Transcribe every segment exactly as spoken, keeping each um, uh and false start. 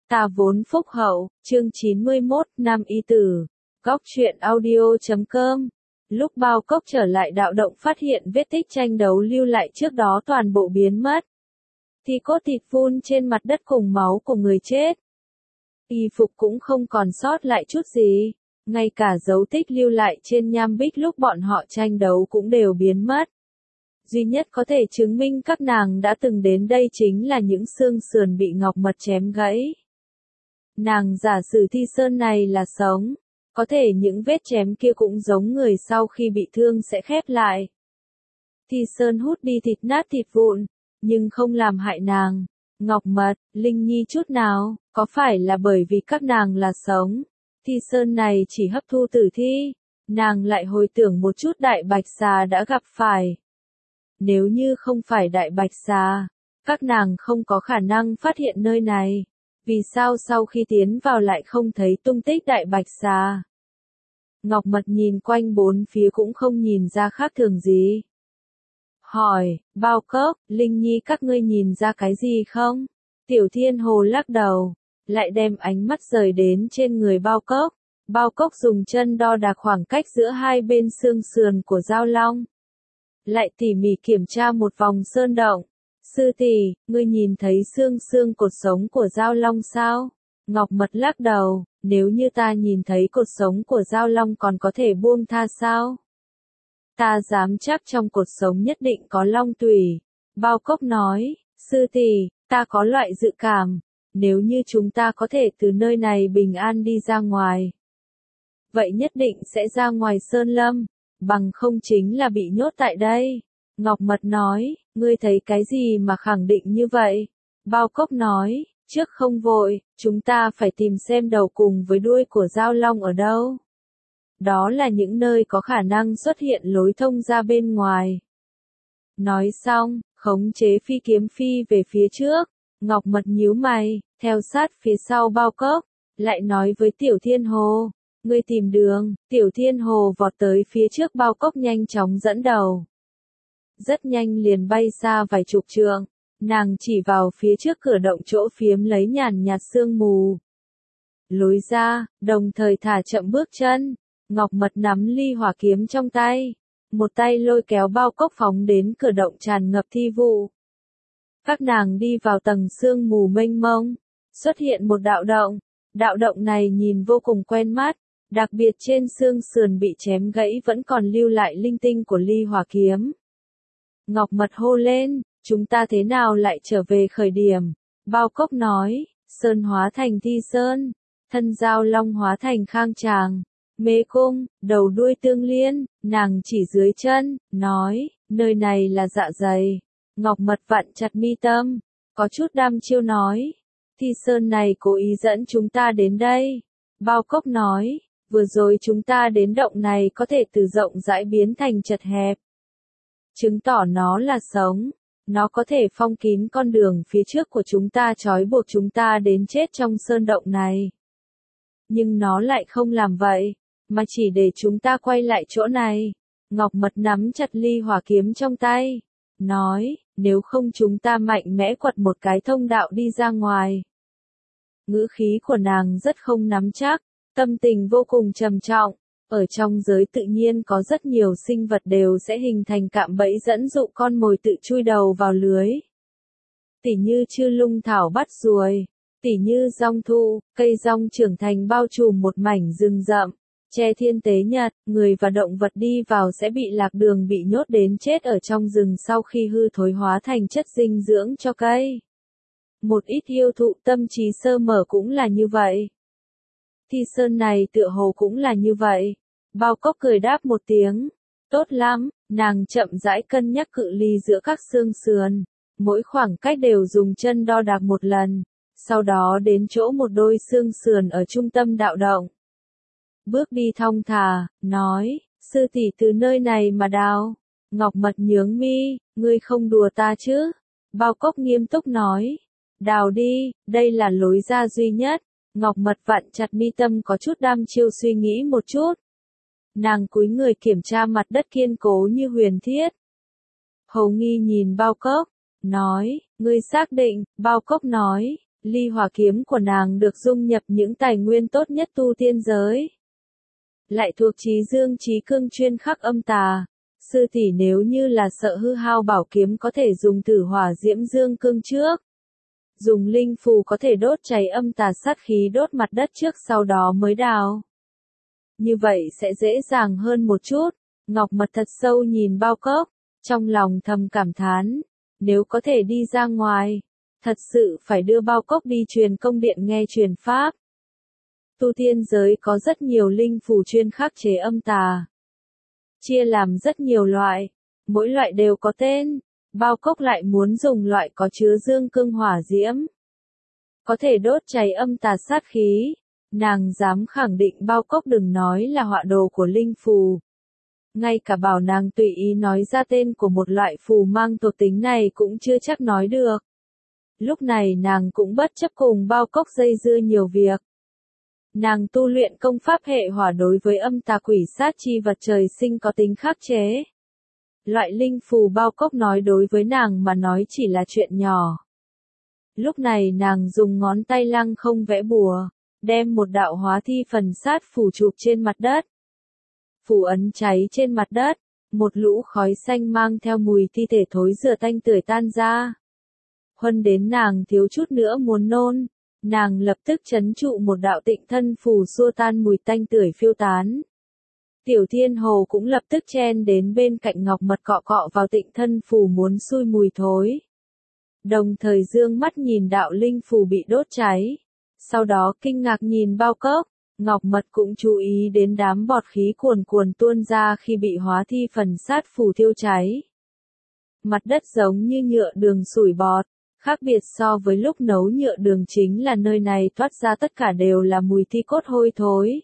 Ta vốn phúc hậu, chương chín mươi mốt, Nam Y Tử. Góc truyện audio chấm com. Lúc Bao Cốc trở lại đạo động phát hiện vết tích tranh đấu lưu lại trước đó toàn bộ biến mất. Thi cốt thịt vun trên mặt đất cùng máu của người chết. Y phục cũng không còn sót lại chút gì. Ngay cả dấu tích lưu lại trên nham bích lúc bọn họ tranh đấu cũng đều biến mất. Duy nhất có thể chứng minh các nàng đã từng đến đây chính là những xương sườn bị Ngọc Mật chém gãy. Nàng giả sử Thi Sơn này là sống, có thể những vết chém kia cũng giống người sau khi bị thương sẽ khép lại. Thi Sơn hút đi thịt nát thịt vụn, nhưng không làm hại nàng, Ngọc Mật, Linh Nhi chút nào, có phải là bởi vì các nàng là sống. Thi Sơn này chỉ hấp thu tử thi, nàng lại hồi tưởng một chút Đại Bạch Xà đã gặp phải. Nếu như không phải Đại Bạch Xà, các nàng không có khả năng phát hiện nơi này. Vì sao sau khi tiến vào lại không thấy tung tích Đại Bạch Xà? Ngọc Mật nhìn quanh bốn phía cũng không nhìn ra khác thường gì. Hỏi, Bao Cốc, Linh Nhi các ngươi nhìn ra cái gì không? Tiểu Thiên Hồ lắc đầu, lại đem ánh mắt rời đến trên người Bao Cốc. Bao Cốc dùng chân đo đạc khoảng cách giữa hai bên xương sườn của Dao Long. Lại tỉ mỉ kiểm tra một vòng sơn động. Sư tỷ, ngươi nhìn thấy xương xương cột sống của Dao Long sao? Ngọc Mật lắc đầu, nếu như ta nhìn thấy cột sống của Dao Long còn có thể buông tha sao? Ta dám chắc trong cột sống nhất định có long tủy. Bao Cốc nói, sư tỷ, ta có loại dự cảm, nếu như chúng ta có thể từ nơi này bình an đi ra ngoài. Vậy nhất định sẽ ra ngoài sơn lâm, bằng không chính là bị nhốt tại đây. Ngọc Mật nói, ngươi thấy cái gì mà khẳng định như vậy? Bao Cốc nói, trước không vội, chúng ta phải tìm xem đầu cùng với đuôi của Dao Long ở đâu. Đó là những nơi có khả năng xuất hiện lối thông ra bên ngoài. Nói xong, khống chế phi kiếm phi về phía trước, Ngọc Mật nhíu mày, theo sát phía sau Bao Cốc, lại nói với Tiểu Thiên Hồ, ngươi tìm đường. Tiểu Thiên Hồ vọt tới phía trước Bao Cốc nhanh chóng dẫn đầu. Rất nhanh liền bay xa vài chục trượng, nàng chỉ vào phía trước cửa động chỗ phiếm lấy nhàn nhạt sương mù. Lối ra, đồng thời thả chậm bước chân, Ngọc Mật nắm ly hỏa kiếm trong tay, một tay lôi kéo Bao Cốc phóng đến cửa động tràn ngập thi vụ. Các nàng đi vào tầng sương mù mênh mông, xuất hiện một đạo động, đạo động này nhìn vô cùng quen mắt, đặc biệt trên xương sườn bị chém gãy vẫn còn lưu lại linh tinh của ly hỏa kiếm. Ngọc Mật hô lên, chúng ta thế nào lại trở về khởi điểm? Bao Cốc nói, sơn hóa thành Thi Sơn, thân Dao Long hóa thành Khang Tràng, mê cung, đầu đuôi tương liên, nàng chỉ dưới chân, nói, nơi này là dạ dày. Ngọc Mật vặn chặt mi tâm, có chút đăm chiêu nói, Thi Sơn này cố ý dẫn chúng ta đến đây. Bao Cốc nói, vừa rồi chúng ta đến động này có thể từ rộng rãi biến thành chật hẹp. Chứng tỏ nó là sống, nó có thể phong kín con đường phía trước của chúng ta trói buộc chúng ta đến chết trong sơn động này. Nhưng nó lại không làm vậy, mà chỉ để chúng ta quay lại chỗ này. Ngọc Mật nắm chặt ly hỏa kiếm trong tay, nói, nếu không chúng ta mạnh mẽ quật một cái thông đạo đi ra ngoài. Ngữ khí của nàng rất không nắm chắc, tâm tình vô cùng trầm trọng. Ở trong giới tự nhiên có rất nhiều sinh vật đều sẽ hình thành cạm bẫy dẫn dụ con mồi tự chui đầu vào lưới. Tỉ như chư lung thảo bắt ruồi, tỉ như dong thu, cây dong trưởng thành bao trùm một mảnh rừng rậm, che thiên tế nhật, người và động vật đi vào sẽ bị lạc đường bị nhốt đến chết ở trong rừng sau khi hư thối hóa thành chất dinh dưỡng cho cây. Một ít yêu thụ tâm trí sơ mở cũng là như vậy. Thi Sơn này tựa hồ cũng là như vậy. Bao Cốc cười đáp một tiếng, tốt lắm, nàng chậm rãi cân nhắc cự ly giữa các xương sườn, mỗi khoảng cách đều dùng chân đo đạc một lần, sau đó đến chỗ một đôi xương sườn ở trung tâm đạo động. Bước đi thong thả, nói, sư tỷ từ nơi này mà đào. Ngọc Mật nhướng mi, ngươi không đùa ta chứ? Bao Cốc nghiêm túc nói, đào đi, đây là lối ra duy nhất. Ngọc Mật vặn chặt mi tâm có chút đăm chiêu suy nghĩ một chút. Nàng cúi người kiểm tra mặt đất kiên cố như huyền thiết. Hầu Nghi nhìn Bao Cốc, nói, ngươi xác định. Bao Cốc nói, Ly hỏa kiếm của nàng được dung nhập những tài nguyên tốt nhất tu tiên giới. Lại thuộc chí dương chí cương chuyên khắc âm tà. Sư tỷ nếu như là sợ hư hao bảo kiếm có thể dùng tử hỏa diễm dương cương trước. Dùng linh phù có thể đốt cháy âm tà sát khí đốt mặt đất trước sau đó mới đào. Như vậy sẽ dễ dàng hơn một chút. Ngọc Mật thật sâu nhìn bao cốc, trong lòng thầm cảm thán. Nếu có thể đi ra ngoài, thật sự phải đưa bao cốc đi truyền công điện nghe truyền pháp. Tu tiên giới có rất nhiều linh phù chuyên khắc chế âm tà. Chia làm rất nhiều loại, mỗi loại đều có tên. Bao cốc lại muốn dùng loại có chứa dương cương hỏa diễm. Có thể đốt cháy âm tà sát khí. Nàng dám khẳng định bao cốc đừng nói là họa đồ của linh phù. Ngay cả bảo nàng tùy ý nói ra tên của một loại phù mang thuộc tính này cũng chưa chắc nói được. Lúc này nàng cũng bất chấp cùng bao cốc dây dưa nhiều việc. Nàng tu luyện công pháp hệ hỏa đối với âm tà quỷ sát chi vật trời sinh có tính khắc chế. Loại linh phù bao cốc nói đối với nàng mà nói chỉ là chuyện nhỏ. Lúc này nàng dùng ngón tay lăng không vẽ bùa, đem một đạo hóa thi phần sát phủ chụp trên mặt đất. Phủ ấn cháy trên mặt đất, một lũ khói xanh mang theo mùi thi thể thối rửa tanh tưởi tan ra. Huân đến nàng thiếu chút nữa muốn nôn, nàng lập tức trấn trụ một đạo tịnh thân phù xua tan mùi tanh tưởi phiêu tán. Tiểu Thiên Hồ cũng lập tức chen đến bên cạnh Ngọc Mật cọ cọ vào tịnh thân phù muốn xui mùi thối. Đồng thời dương mắt nhìn đạo linh phù bị đốt cháy. Sau đó kinh ngạc nhìn bao cốc, Ngọc Mật cũng chú ý đến đám bọt khí cuồn cuồn tuôn ra khi bị hóa thi phần sát phù thiêu cháy. Mặt đất giống như nhựa đường sủi bọt, khác biệt so với lúc nấu nhựa đường chính là nơi này thoát ra tất cả đều là mùi thi cốt hôi thối.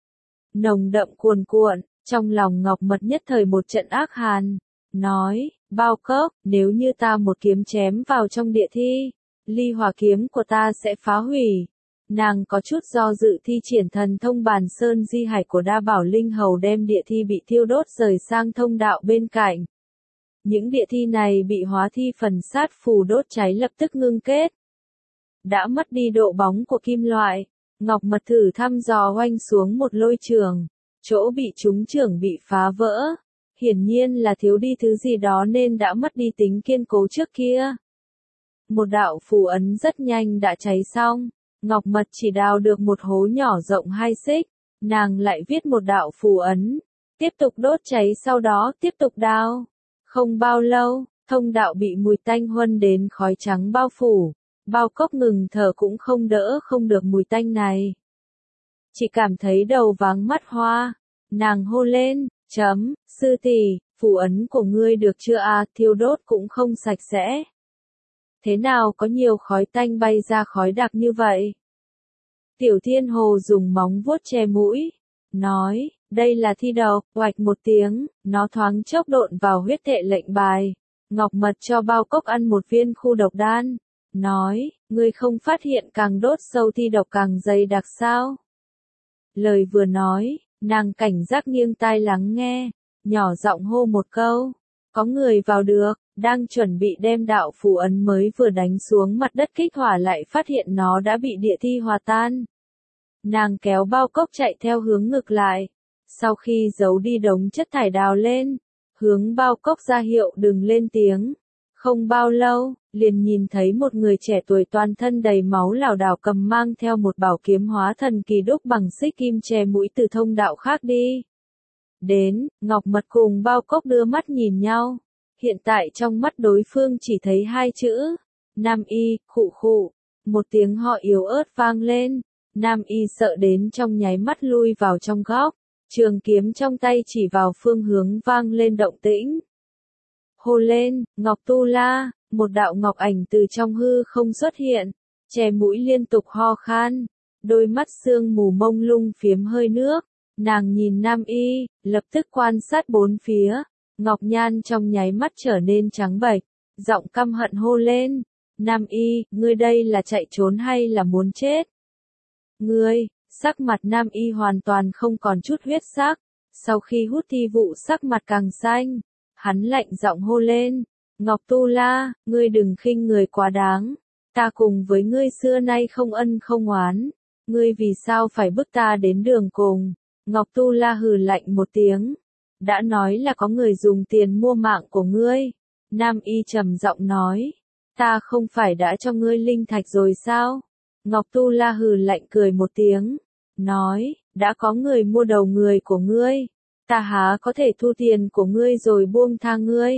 Nồng đậm cuồn cuộn, trong lòng Ngọc Mật nhất thời một trận ác hàn, nói, bao cốc, nếu như ta một kiếm chém vào trong địa thi, ly hỏa kiếm của ta sẽ phá hủy. Nàng có chút do dự thi triển thần thông bàn sơn di hải của đa bảo linh hầu đem địa thi bị thiêu đốt rời sang thông đạo bên cạnh. Những địa thi này bị hóa thi phần sát phù đốt cháy lập tức ngưng kết. Đã mất đi độ bóng của kim loại, Ngọc Mật thử thăm dò oanh xuống một lôi trường, chỗ bị trúng trường bị phá vỡ. Hiển nhiên là thiếu đi thứ gì đó nên đã mất đi tính kiên cố trước kia. Một đạo phù ấn rất nhanh đã cháy xong. Ngọc Mật chỉ đào được một hố nhỏ rộng hai xích, nàng lại viết một đạo phù ấn, tiếp tục đốt cháy sau đó tiếp tục đào. Không bao lâu, thông đạo bị mùi tanh huân đến khói trắng bao phủ, bao cốc ngừng thở cũng không đỡ không được mùi tanh này. Chỉ cảm thấy đầu váng mắt hoa, nàng hô lên, chấm, sư tỷ, phù ấn của ngươi được chưa à, thiêu đốt cũng không sạch sẽ. Thế nào có nhiều khói tanh bay ra khói đặc như vậy? Tiểu Thiên Hồ dùng móng vuốt che mũi, nói, đây là thi độc, oạch một tiếng, nó thoáng chốc độn vào huyết thệ lệnh bài. Ngọc Mật cho bao cốc ăn một viên khu độc đan, nói, ngươi không phát hiện càng đốt sâu thi độc càng dày đặc sao? Lời vừa nói, nàng cảnh giác nghiêng tai lắng nghe, nhỏ giọng hô một câu, có người vào được. Đang chuẩn bị đem đạo phù ấn mới vừa đánh xuống mặt đất kích hỏa lại phát hiện nó đã bị địa thi hòa tan. Nàng kéo bao cốc chạy theo hướng ngược lại. Sau khi giấu đi đống chất thải đào lên, hướng bao cốc ra hiệu đừng lên tiếng. Không bao lâu, liền nhìn thấy một người trẻ tuổi toàn thân đầy máu lảo đảo cầm mang theo một bảo kiếm hóa thần kỳ đúc bằng xích kim che mũi từ thông đạo khác đi. Đến, Ngọc Mật cùng bao cốc đưa mắt nhìn nhau. Hiện tại trong mắt đối phương chỉ thấy hai chữ, Nam Y, khụ khụ, một tiếng họ yếu ớt vang lên, Nam Y sợ đến trong nháy mắt lui vào trong góc, trường kiếm trong tay chỉ vào phương hướng vang lên động tĩnh. Hô lên, Ngọc Tu La, một đạo ngọc ảnh từ trong hư không xuất hiện, che mũi liên tục ho khan, đôi mắt sương mù mông lung phiếm hơi nước, nàng nhìn Nam Y, lập tức quan sát bốn phía. Ngọc Nhan trong nháy mắt trở nên trắng bệch, giọng căm hận hô lên, Nam Y, ngươi đây là chạy trốn hay là muốn chết? Ngươi, sắc mặt Nam Y hoàn toàn không còn chút huyết sắc, sau khi hút thi vụ sắc mặt càng xanh, hắn lạnh giọng hô lên, Ngọc Tu La, ngươi đừng khinh người quá đáng, Ta cùng với ngươi xưa nay không ân không oán, ngươi vì sao phải bức ta đến đường cùng? Ngọc Tu La hừ lạnh một tiếng, đã nói là có người dùng tiền mua mạng của ngươi. Nam Y trầm giọng nói, ta không phải đã cho ngươi linh thạch rồi sao? Ngọc Tu La hừ lạnh cười một tiếng, nói, đã có người mua đầu người của ngươi, ta há có thể thu tiền của ngươi rồi buông tha ngươi.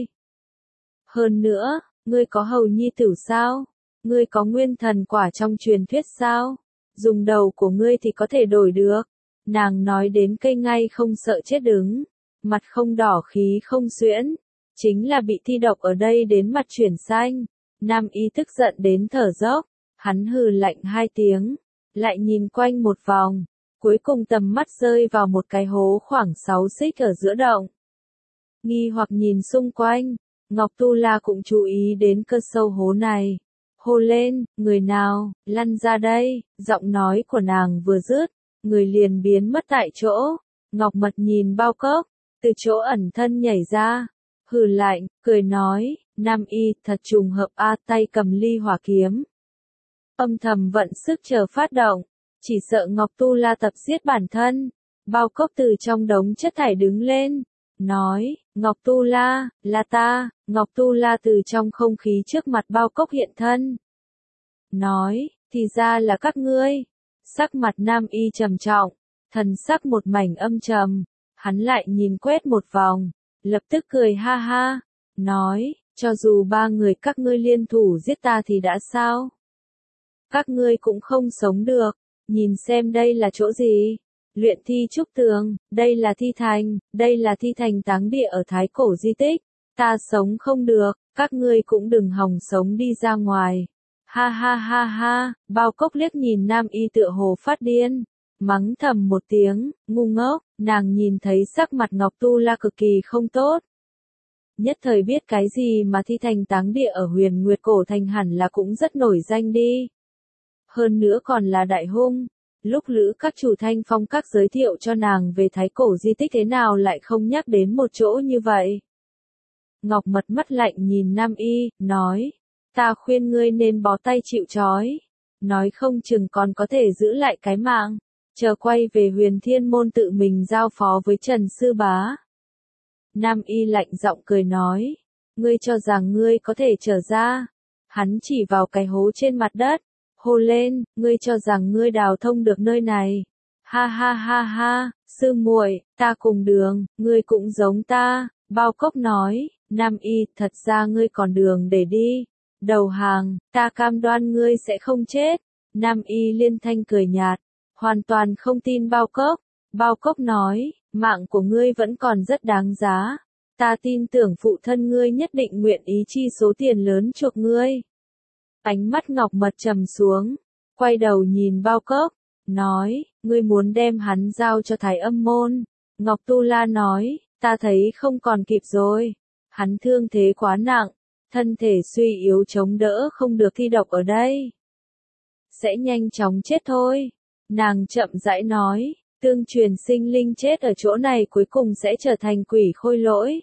Hơn nữa, ngươi có hầu nhi tử sao? Ngươi có nguyên thần quả trong truyền thuyết sao? Dùng đầu của ngươi thì có thể đổi được. Nàng nói đến cây ngay không sợ chết đứng, mặt không đỏ khí không xuyễn, chính là bị thi độc ở đây đến mặt chuyển xanh. Nam Y tức giận đến thở dốc, hắn hừ lạnh hai tiếng, lại nhìn quanh một vòng, cuối cùng tầm mắt rơi vào một cái hố khoảng sáu xích ở giữa động. Nghi hoặc nhìn xung quanh, Ngọc Tu La cũng chú ý đến cơ sâu hố này. Hô lên, người nào, lăn ra đây, giọng nói của nàng vừa dứt, người liền biến mất tại chỗ. Ngọc Mật nhìn bao cốc, từ chỗ ẩn thân nhảy ra, hừ lạnh, cười nói, Nam Y thật trùng hợp a, tay cầm ly hỏa kiếm. Âm thầm vận sức chờ phát động, chỉ sợ Ngọc Tu La tập giết bản thân. Bao cốc từ trong đống chất thải đứng lên, nói, Ngọc Tu La, là ta. Ngọc Tu La từ trong không khí trước mặt bao cốc hiện thân. Nói, thì ra là các ngươi. Sắc mặt Nam Y trầm trọng, thần sắc một mảnh âm trầm, hắn lại nhìn quét một vòng, lập tức cười ha ha, nói, cho dù ba người các ngươi liên thủ giết ta thì đã sao? Các ngươi cũng không sống được, nhìn xem đây là chỗ gì? Luyện thi trúc tường, đây là thi thành, đây là thi thành táng địa ở Thái Cổ di tích. Ta sống không được, các ngươi cũng đừng hòng sống đi ra ngoài. Ha ha ha ha, bao cốc liếc nhìn Nam Y tựa hồ phát điên, mắng thầm một tiếng, ngu ngốc, nàng nhìn thấy sắc mặt Ngọc Tu La cực kỳ không tốt. Nhất thời biết cái gì mà thi thành táng địa ở Huyền Nguyệt Cổ Thành hẳn là cũng rất nổi danh đi. Hơn nữa còn là đại hung. Lúc Lữ các chủ Thanh Phong các giới thiệu cho nàng về Thái Cổ di tích thế nào lại không nhắc đến một chỗ như vậy. Ngọc Mật mắt lạnh nhìn Nam Y, nói, ta khuyên ngươi nên bó tay chịu trói, nói không chừng còn có thể giữ lại cái mạng, chờ quay về Huyền Thiên Môn tự mình giao phó với Trần Sư Bá. Nam Y lạnh giọng cười nói, ngươi cho rằng ngươi có thể trở ra? Hắn chỉ vào cái hố trên mặt đất, hô lên, ngươi cho rằng ngươi đào thông được nơi này? Ha ha ha ha, sư muội, ta cùng đường, ngươi cũng giống ta. Bao cốc nói, Nam Y, thật ra ngươi còn đường để đi. Đầu hàng, ta cam đoan ngươi sẽ không chết. Nam Y liên thanh cười nhạt, hoàn toàn không tin bao cốc. Bao cốc nói, mạng của ngươi vẫn còn rất đáng giá. Ta tin tưởng phụ thân ngươi nhất định nguyện ý chi số tiền lớn chuộc ngươi. Ánh mắt Ngọc Mật trầm xuống, quay đầu nhìn bao cốc, nói, ngươi muốn đem hắn giao cho Thái Âm Môn. Ngọc Tu La nói, ta thấy không còn kịp rồi. Hắn thương thế quá nặng, thân thể suy yếu chống đỡ không được thi độc ở đây. Sẽ nhanh chóng chết thôi. Nàng chậm rãi nói, tương truyền sinh linh chết ở chỗ này cuối cùng sẽ trở thành quỷ khôi lỗi.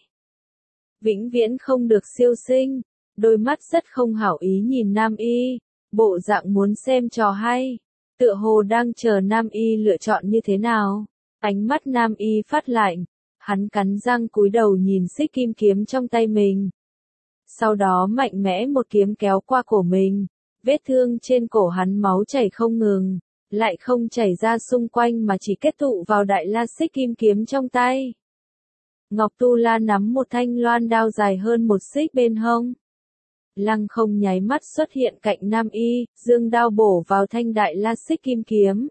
Vĩnh viễn không được siêu sinh. Đôi mắt rất không hảo ý nhìn Nam Y, bộ dạng muốn xem trò hay, tựa hồ đang chờ Nam Y lựa chọn như thế nào. Ánh mắt Nam Y phát lạnh, hắn cắn răng cúi đầu nhìn xích kim kiếm trong tay mình. Sau đó mạnh mẽ một kiếm kéo qua cổ mình, vết thương trên cổ hắn máu chảy không ngừng, lại không chảy ra xung quanh mà chỉ kết tụ vào đại la xích kim kiếm trong tay. Ngọc Tu La nắm một thanh loan đao dài hơn một xích bên hông. Lăng không nháy mắt xuất hiện cạnh Nam Y, dương đao bổ vào thanh đại la xích kim kiếm.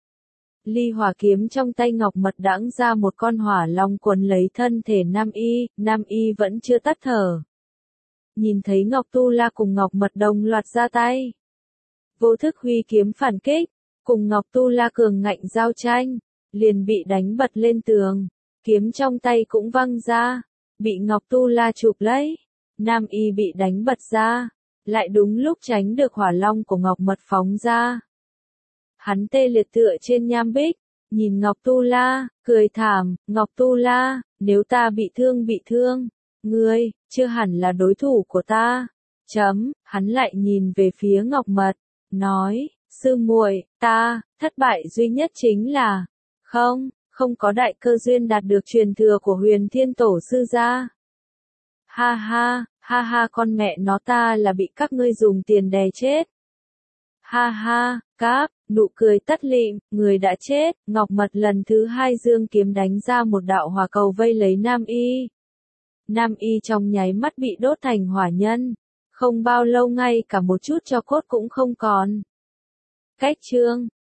Ly hỏa kiếm trong tay Ngọc Mật đãng ra một con hỏa long quấn lấy thân thể Nam Y, Nam Y vẫn chưa tắt thở. Nhìn thấy Ngọc Tu La cùng Ngọc Mật đồng loạt ra tay. Vô thức huy kiếm phản kích, cùng Ngọc Tu La cường ngạnh giao tranh, liền bị đánh bật lên tường, kiếm trong tay cũng văng ra, bị Ngọc Tu La chụp lấy. Nam Y bị đánh bật ra, lại đúng lúc tránh được hỏa long của Ngọc Mật phóng ra. Hắn tê liệt tựa trên nham bích, nhìn Ngọc Tu La, cười thảm, Ngọc Tu La, nếu ta bị thương bị thương, ngươi, chưa hẳn là đối thủ của ta. Chấm, hắn lại nhìn về phía Ngọc Mật, nói, sư muội, ta, thất bại duy nhất chính là, không, không có đại cơ duyên đạt được truyền thừa của Huyền Thiên Tổ sư gia. Ha ha, ha ha con mẹ nó ta là bị các ngươi dùng tiền đè chết. Ha ha, cáp, nụ cười tắt lịm, người đã chết, Ngọc Mật lần thứ hai dương kiếm đánh ra một đạo hỏa cầu vây lấy Nam Y. Nam Y trong nháy mắt bị đốt thành hỏa nhân, không bao lâu ngay cả một chút tro cốt cũng không còn. Cách chương